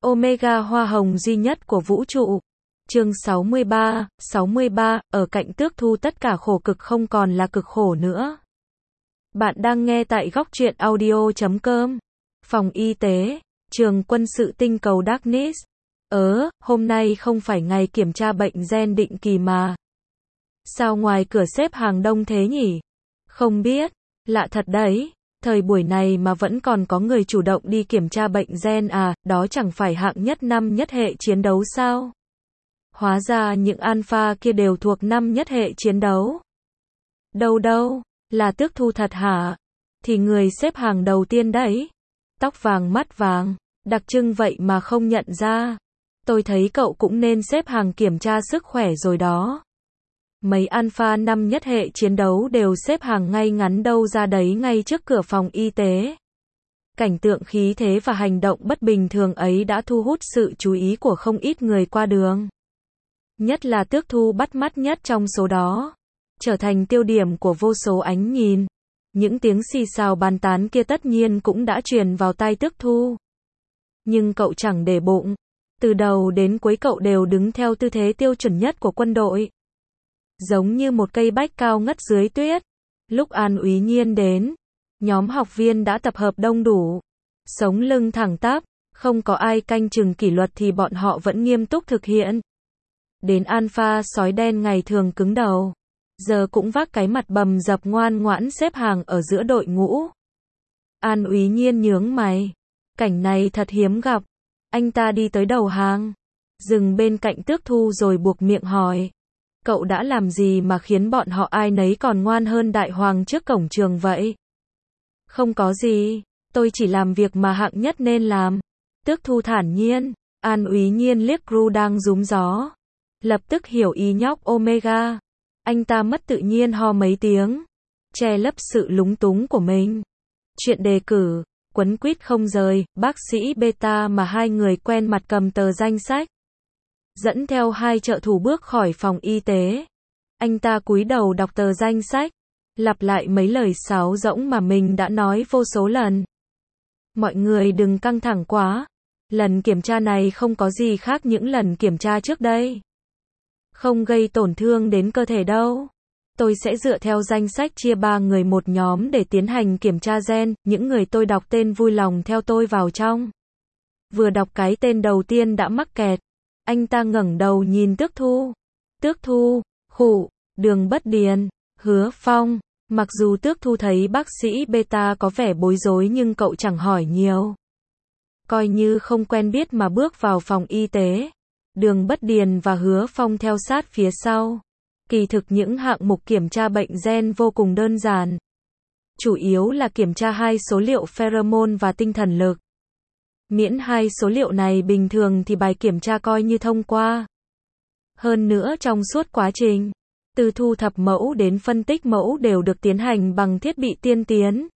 Omega hoa hồng duy nhất của vũ trụ. Chương 63, ở cạnh Tước Thu tất cả khổ cực không còn là cực khổ nữa. Bạn đang nghe tại góc truyện audio.com. Phòng y tế, trường quân sự tinh cầu Darkness. Hôm nay không phải ngày kiểm tra bệnh gen định kỳ mà. Sao ngoài cửa xếp hàng đông thế nhỉ? Không biết, lạ thật đấy. Thời buổi này mà vẫn còn có người chủ động đi kiểm tra bệnh gen à, đó chẳng phải hạng nhất năm nhất hệ chiến đấu sao? Hóa ra những alpha kia đều thuộc năm nhất hệ chiến đấu. Đâu, là Tước Thu thật hả? Thì người xếp hàng đầu tiên đấy. Tóc vàng mắt vàng, đặc trưng vậy mà không nhận ra. Tôi thấy cậu cũng nên xếp hàng kiểm tra sức khỏe rồi đó. Mấy alpha năm nhất hệ chiến đấu đều xếp hàng ngay ngắn đâu ra đấy ngay trước cửa phòng y tế. Cảnh tượng khí thế và hành động bất bình thường ấy đã thu hút sự chú ý của không ít người qua đường. Nhất là Tước Thu bắt mắt nhất trong số đó. Trở thành tiêu điểm của vô số ánh nhìn. Những tiếng xì xào bàn tán kia tất nhiên cũng đã truyền vào tai Tước Thu. Nhưng cậu chẳng để bụng. Từ đầu đến cuối cậu đều đứng theo tư thế tiêu chuẩn nhất của quân đội. Giống như một cây bách cao ngất dưới tuyết. Lúc An Úy Nhiên đến, nhóm học viên đã tập hợp đông đủ. Sống lưng thẳng tắp, không có ai canh chừng kỷ luật thì bọn họ vẫn nghiêm túc thực hiện. Đến alpha sói đen ngày thường cứng đầu, giờ cũng vác cái mặt bầm dập ngoan ngoãn xếp hàng ở giữa đội ngũ. An Úy Nhiên nhướng mày. Cảnh này thật hiếm gặp. Anh ta đi tới đầu hàng, dừng bên cạnh Tước Thu rồi buộc miệng hỏi. Cậu đã làm gì mà khiến bọn họ ai nấy còn ngoan hơn đại hoàng trước cổng trường vậy? Không có gì, tôi chỉ làm việc mà hạng nhất nên làm. Tước Thu thản nhiên. An Úy Nhiên liếc Gru đang rúm gió. Lập tức hiểu ý nhóc Omega. Anh ta mất tự nhiên ho mấy tiếng, che lấp sự lúng túng của mình. Chuyện đề cử, quấn quýt không rời, bác sĩ Beta mà hai người quen mặt cầm tờ danh sách. Dẫn theo hai trợ thủ bước khỏi phòng y tế. Anh ta cúi đầu đọc tờ danh sách, lặp lại mấy lời sáo rỗng mà mình đã nói vô số lần. Mọi người đừng căng thẳng quá. Lần kiểm tra này không có gì khác những lần kiểm tra trước đây. Không gây tổn thương đến cơ thể đâu. Tôi sẽ dựa theo danh sách chia 3 người một nhóm để tiến hành kiểm tra gen. Những người tôi đọc tên vui lòng theo tôi vào trong. Vừa đọc cái tên đầu tiên đã mắc kẹt. Anh ta ngẩng đầu nhìn Tước Thu. Tước Thu, Khụ, Đường Bất Điền, Hứa Phong. Mặc dù Tước Thu thấy bác sĩ Beta có vẻ bối rối nhưng cậu chẳng hỏi nhiều. Coi như không quen biết mà bước vào phòng y tế. Đường Bất Điền và Hứa Phong theo sát phía sau. Kỳ thực những hạng mục kiểm tra bệnh gen vô cùng đơn giản. Chủ yếu là kiểm tra hai số liệu pheromone và tinh thần lực. Miễn hai số liệu này bình thường thì bài kiểm tra coi như thông qua. Hơn nữa trong suốt quá trình, từ thu thập mẫu đến phân tích mẫu đều được tiến hành bằng thiết bị tiên tiến.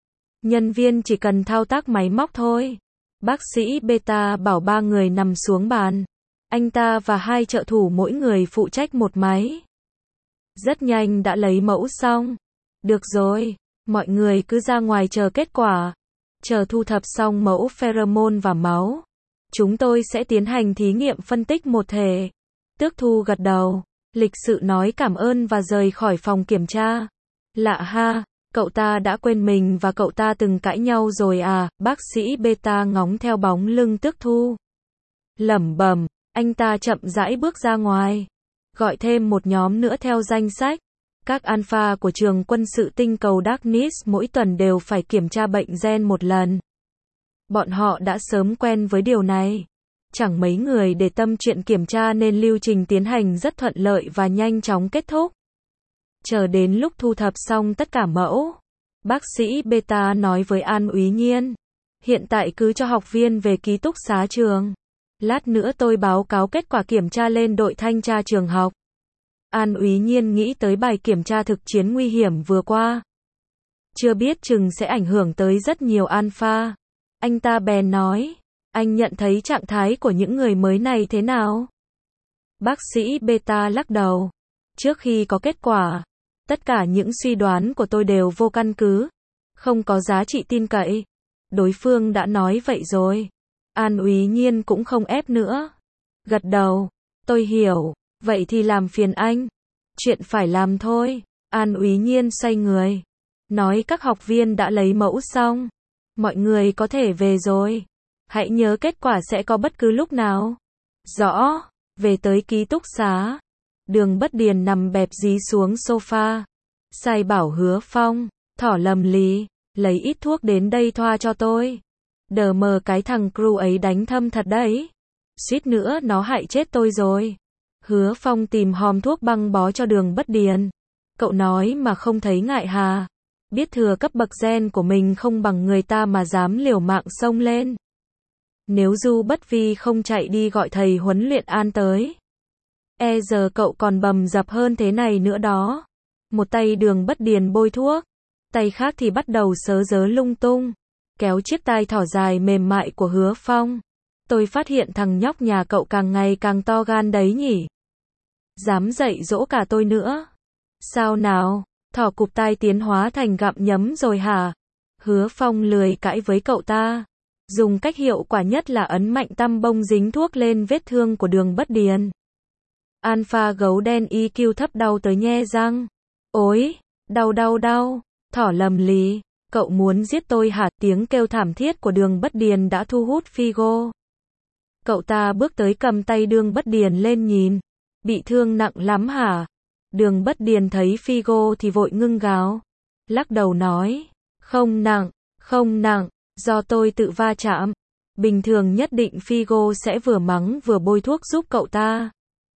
Nhân viên chỉ cần thao tác máy móc thôi. Bác sĩ Beta bảo 3 người nằm xuống bàn. Anh ta và hai trợ thủ mỗi người phụ trách một máy. Rất nhanh đã lấy mẫu xong. Được rồi, mọi người cứ ra ngoài chờ kết quả. Chờ thu thập xong mẫu pheromone và máu, chúng tôi sẽ tiến hành thí nghiệm phân tích một thể. Tước Thu gật đầu, lịch sự nói cảm ơn và rời khỏi phòng kiểm tra. Lạ ha, cậu ta đã quên mình và cậu ta từng cãi nhau rồi à? Bác sĩ Beta ngóng theo bóng lưng Tước Thu. Lẩm bẩm, anh ta chậm rãi bước ra ngoài. Gọi thêm một nhóm nữa theo danh sách. Các alpha của trường quân sự tinh cầu Darkness mỗi tuần đều phải kiểm tra bệnh gen một lần. Bọn họ đã sớm quen với điều này. Chẳng mấy người để tâm chuyện kiểm tra nên lưu trình tiến hành rất thuận lợi và nhanh chóng kết thúc. Chờ đến lúc thu thập xong tất cả mẫu, bác sĩ Beta nói với An Úy Nhiên. Hiện tại cứ cho học viên về ký túc xá trường. Lát nữa tôi báo cáo kết quả kiểm tra lên đội thanh tra trường học. An Úy Nhiên nghĩ tới bài kiểm tra thực chiến nguy hiểm vừa qua. Chưa biết chừng sẽ ảnh hưởng tới rất nhiều alpha. Anh ta bèn nói, anh nhận thấy trạng thái của những người mới này thế nào? Bác sĩ Beta lắc đầu. Trước khi có kết quả, tất cả những suy đoán của tôi đều vô căn cứ, không có giá trị tin cậy. Đối phương đã nói vậy rồi. An Úy Nhiên cũng không ép nữa. Gật đầu, tôi hiểu, vậy thì làm phiền anh. Chuyện phải làm thôi. An Úy Nhiên xoay người, nói các học viên đã lấy mẫu xong. Mọi người có thể về rồi. Hãy nhớ kết quả sẽ có bất cứ lúc nào. Rõ, về tới ký túc xá. Đường Bất Điền nằm bẹp dí xuống sofa. Sai bảo Hứa Phong, thỏ lầm lì, lấy ít thuốc đến đây thoa cho tôi. Đờ mờ cái thằng crew ấy đánh thâm thật đấy. Suýt nữa nó hại chết tôi rồi. Hứa Phong tìm hòm thuốc băng bó cho Đường Bất Điền. Cậu nói mà không thấy ngại hà. Biết thừa cấp bậc gen của mình không bằng người ta mà dám liều mạng xông lên. Nếu Du Bất Vi không chạy đi gọi thầy huấn luyện An tới, giờ cậu còn bầm dập hơn thế này nữa đó. Một tay Đường Bất Điền bôi thuốc, tay khác thì bắt đầu sớ dớ lung tung, kéo chiếc tai thỏ dài mềm mại của Hứa Phong. Tôi phát hiện thằng nhóc nhà cậu càng ngày càng to gan đấy nhỉ. Dám dạy dỗ cả tôi nữa. Sao nào, thỏ cụp tai tiến hóa thành gặm nhấm rồi hả? Hứa Phong lười cãi với cậu ta. Dùng cách hiệu quả nhất là ấn mạnh tăm bông dính thuốc lên vết thương của Đường Bất Điền. Alpha gấu đen EQ thấp đau tới nhe răng. Ôi, đau đau đau, thỏ lầm lì, cậu muốn giết tôi hả? Tiếng kêu thảm thiết của Đường Bất Điền đã thu hút Figo. Cậu ta bước tới cầm tay Đường Bất Điền lên nhìn. Bị thương nặng lắm hả? Đường Bất Điền thấy Figo thì vội ngưng gáo. Lắc đầu nói, không nặng, không nặng, do tôi tự va chạm. Bình thường nhất định Figo sẽ vừa mắng vừa bôi thuốc giúp cậu ta.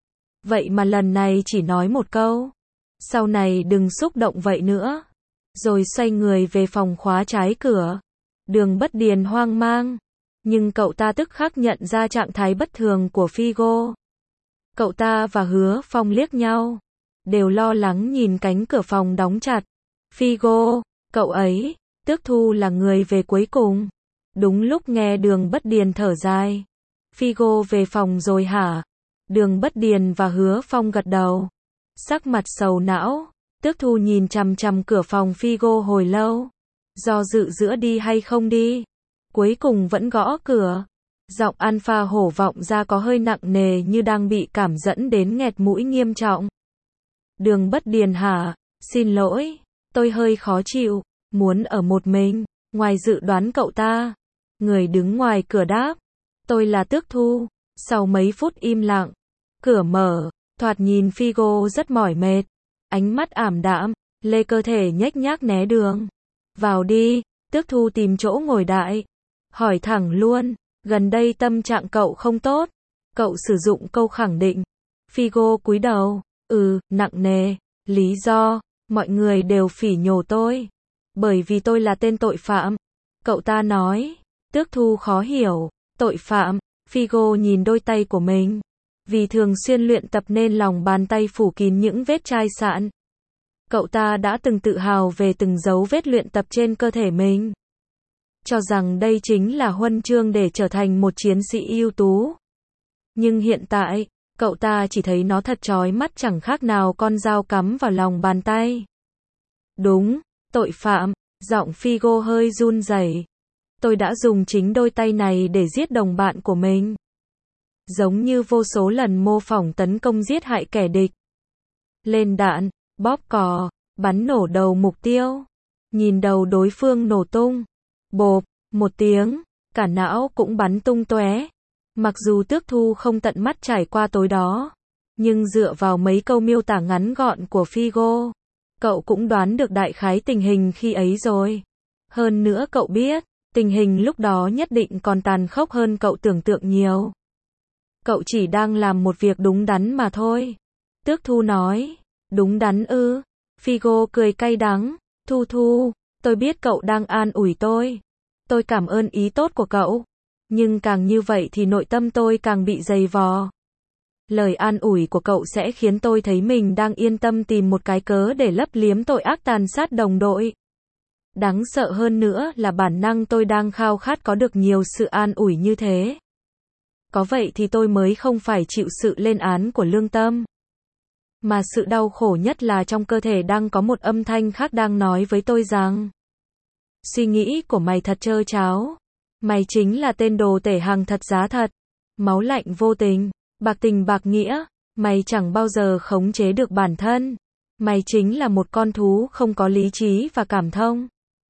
Vậy mà lần này chỉ nói một câu. Sau này đừng xúc động vậy nữa. Rồi xoay người về phòng khóa trái cửa. Đường Bất Điền hoang mang. Nhưng cậu ta tức khắc nhận ra trạng thái bất thường của Figo. Cậu ta và Hứa Phong liếc nhau. Đều lo lắng nhìn cánh cửa phòng đóng chặt. Figo, cậu ấy, Tước Thu là người về cuối cùng. Đúng lúc nghe Đường Bất Điền thở dài. Figo về phòng rồi hả? Đường Bất Điền và Hứa Phong gật đầu. Sắc mặt sầu não. Tước Thu nhìn chằm chằm cửa phòng Figo hồi lâu. Do dự giữa đi hay không đi. Cuối cùng vẫn gõ cửa. Giọng Alpha hổ vọng ra có hơi nặng nề như đang bị cảm dẫn đến nghẹt mũi nghiêm trọng. Đường Bất Điền hả? Xin lỗi, tôi hơi khó chịu, muốn ở một mình. Ngoài dự đoán cậu ta. Người đứng ngoài cửa đáp. Tôi là Tước Thu. Sau mấy phút im lặng, cửa mở, thoạt nhìn Figo rất mỏi mệt. Ánh mắt ảm đạm, lê cơ thể nhếch nhác né đường. Vào đi, Tước Thu tìm chỗ ngồi đại. Hỏi thẳng luôn, gần đây tâm trạng cậu không tốt. Cậu sử dụng câu khẳng định. Figo cúi đầu, nặng nề. Lý do, mọi người đều phỉ nhổ tôi. Bởi vì tôi là tên tội phạm. Cậu ta nói. Tước Thu khó hiểu, tội phạm. Figo nhìn đôi tay của mình. Vì thường xuyên luyện tập nên lòng bàn tay phủ kín những vết chai sạn. Cậu ta đã từng tự hào về từng dấu vết luyện tập trên cơ thể mình. Cho rằng đây chính là huân chương để trở thành một chiến sĩ ưu tú. Nhưng hiện tại, cậu ta chỉ thấy nó thật chói mắt chẳng khác nào con dao cắm vào lòng bàn tay. Đúng, tội phạm, giọng Figo hơi run rẩy. Tôi đã dùng chính đôi tay này để giết đồng bạn của mình. Giống như vô số lần mô phỏng tấn công giết hại kẻ địch. Lên đạn, bóp cò, bắn nổ đầu mục tiêu. Nhìn đầu đối phương nổ tung. Bộp, một tiếng, cả não cũng bắn tung tóe. Mặc dù Tước Thu không tận mắt trải qua tối đó, nhưng dựa vào mấy câu miêu tả ngắn gọn của Figo, cậu cũng đoán được đại khái tình hình khi ấy rồi. Hơn nữa cậu biết, tình hình lúc đó nhất định còn tàn khốc hơn cậu tưởng tượng nhiều. Cậu chỉ đang làm một việc đúng đắn mà thôi. Tước Thu nói, đúng đắn ư? Figo cười cay đắng, Thu, tôi biết cậu đang an ủi tôi. Tôi cảm ơn ý tốt của cậu. Nhưng càng như vậy thì nội tâm tôi càng bị dày vò. Lời an ủi của cậu sẽ khiến tôi thấy mình đang yên tâm tìm một cái cớ để lấp liếm tội ác tàn sát đồng đội. Đáng sợ hơn nữa là bản năng tôi đang khao khát có được nhiều sự an ủi như thế. Có vậy thì tôi mới không phải chịu sự lên án của lương tâm. Mà sự đau khổ nhất là trong cơ thể đang có một âm thanh khác đang nói với tôi rằng suy nghĩ của mày thật trơ tráo. Mày chính là tên đồ tể hàng thật giá thật. Máu lạnh vô tình bạc nghĩa. Mày chẳng bao giờ khống chế được bản thân. Mày chính là một con thú không có lý trí và cảm thông.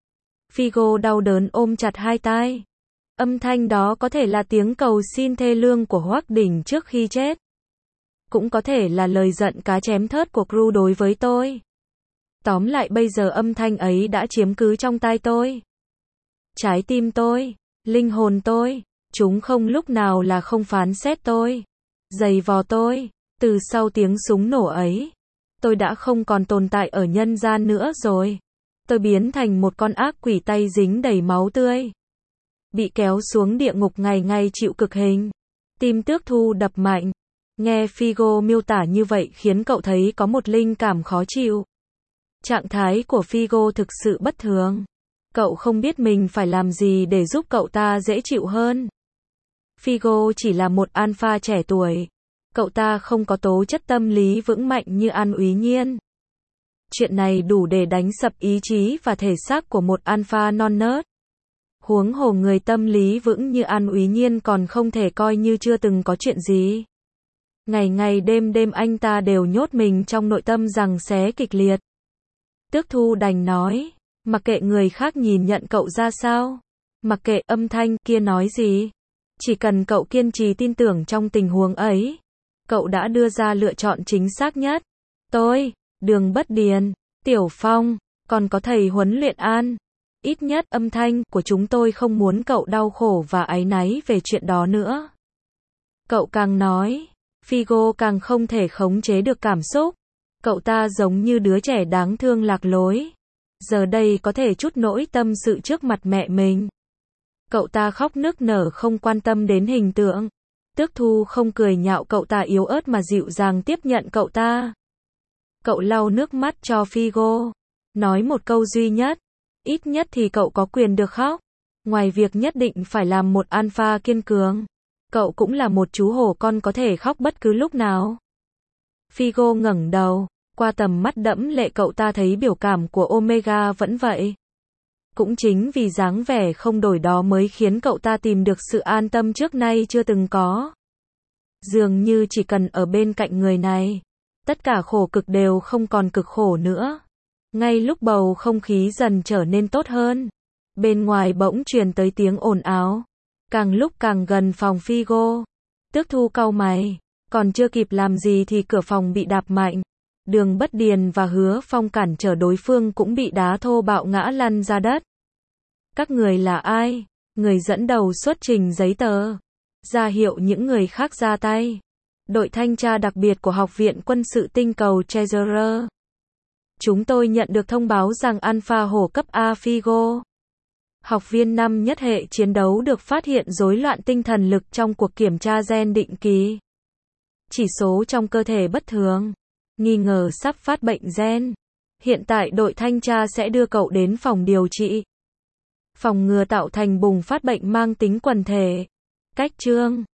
Figo đau đớn ôm chặt hai tai. Âm thanh đó có thể là tiếng cầu xin thê lương của Hoắc Đỉnh trước khi chết. Cũng có thể là lời giận cá chém thớt của Gru đối với tôi. Tóm lại bây giờ âm thanh ấy đã chiếm cứ trong tai tôi. Trái tim tôi, linh hồn tôi, chúng không lúc nào là không phán xét tôi, giày vò tôi. Từ sau tiếng súng nổ ấy, tôi đã không còn tồn tại ở nhân gian nữa rồi. Tôi biến thành một con ác quỷ tay dính đầy máu tươi. Bị kéo xuống địa ngục ngày ngày chịu cực hình. Tim Tước Thu đập mạnh. Nghe Figo miêu tả như vậy khiến cậu thấy có một linh cảm khó chịu. Trạng thái của Figo thực sự bất thường. Cậu không biết mình phải làm gì để giúp cậu ta dễ chịu hơn. Figo chỉ là một alpha trẻ tuổi. Cậu ta không có tố chất tâm lý vững mạnh như An Úy Nhiên. Chuyện này đủ để đánh sập ý chí và thể xác của một alpha non nớt. Huống hồ người tâm lý vững như An Úy Nhiên còn không thể coi như chưa từng có chuyện gì. Ngày ngày đêm đêm anh ta đều nhốt mình trong nội tâm giằng xé kịch liệt. Tước Thu đành nói, mặc kệ người khác nhìn nhận cậu ra sao, mặc kệ âm thanh kia nói gì, chỉ cần cậu kiên trì tin tưởng trong tình huống ấy, cậu đã đưa ra lựa chọn chính xác nhất. Tôi, Đường Bất Điền, Tiểu Phong, còn có thầy huấn luyện An. Ít nhất âm thanh của chúng tôi không muốn cậu đau khổ và áy náy về chuyện đó nữa. Cậu càng nói, Figo càng không thể khống chế được cảm xúc. Cậu ta giống như đứa trẻ đáng thương lạc lối. Giờ đây có thể trút nỗi tâm sự trước mặt mẹ mình. Cậu ta khóc nức nở không quan tâm đến hình tượng. Tước Thu không cười nhạo cậu ta yếu ớt mà dịu dàng tiếp nhận cậu ta. Cậu lau nước mắt cho Figo. Nói một câu duy nhất. Ít nhất thì cậu có quyền được khóc. Ngoài việc nhất định phải làm một alpha kiên cường, cậu cũng là một chú hổ con có thể khóc bất cứ lúc nào. Figo ngẩng đầu, qua tầm mắt đẫm lệ cậu ta thấy biểu cảm của Omega vẫn vậy. Cũng chính vì dáng vẻ không đổi đó mới khiến cậu ta tìm được sự an tâm trước nay chưa từng có. Dường như chỉ cần ở bên cạnh người này, tất cả khổ cực đều không còn cực khổ nữa. Ngay lúc bầu không khí dần trở nên tốt hơn, bên ngoài bỗng truyền tới tiếng ồn ào, càng lúc càng gần phòng Figo. Tước Thu cau mày, còn chưa kịp làm gì thì cửa phòng bị đạp mạnh. Đường Bất Điền và Hứa Phong cản trở đối phương cũng bị đá thô bạo ngã lăn ra đất. Các người là ai? Người dẫn đầu xuất trình giấy tờ, ra hiệu những người khác ra tay. Đội thanh tra đặc biệt của Học viện Quân sự Tinh cầu Treasurer. Chúng tôi nhận được thông báo rằng Alpha hổ cấp A Figo, học viên năm nhất hệ chiến đấu được phát hiện rối loạn tinh thần lực trong cuộc kiểm tra gen định kỳ. Chỉ số trong cơ thể bất thường, nghi ngờ sắp phát bệnh gen. Hiện tại đội thanh tra sẽ đưa cậu đến phòng điều trị, phòng ngừa tạo thành bùng phát bệnh mang tính quần thể. Cách chương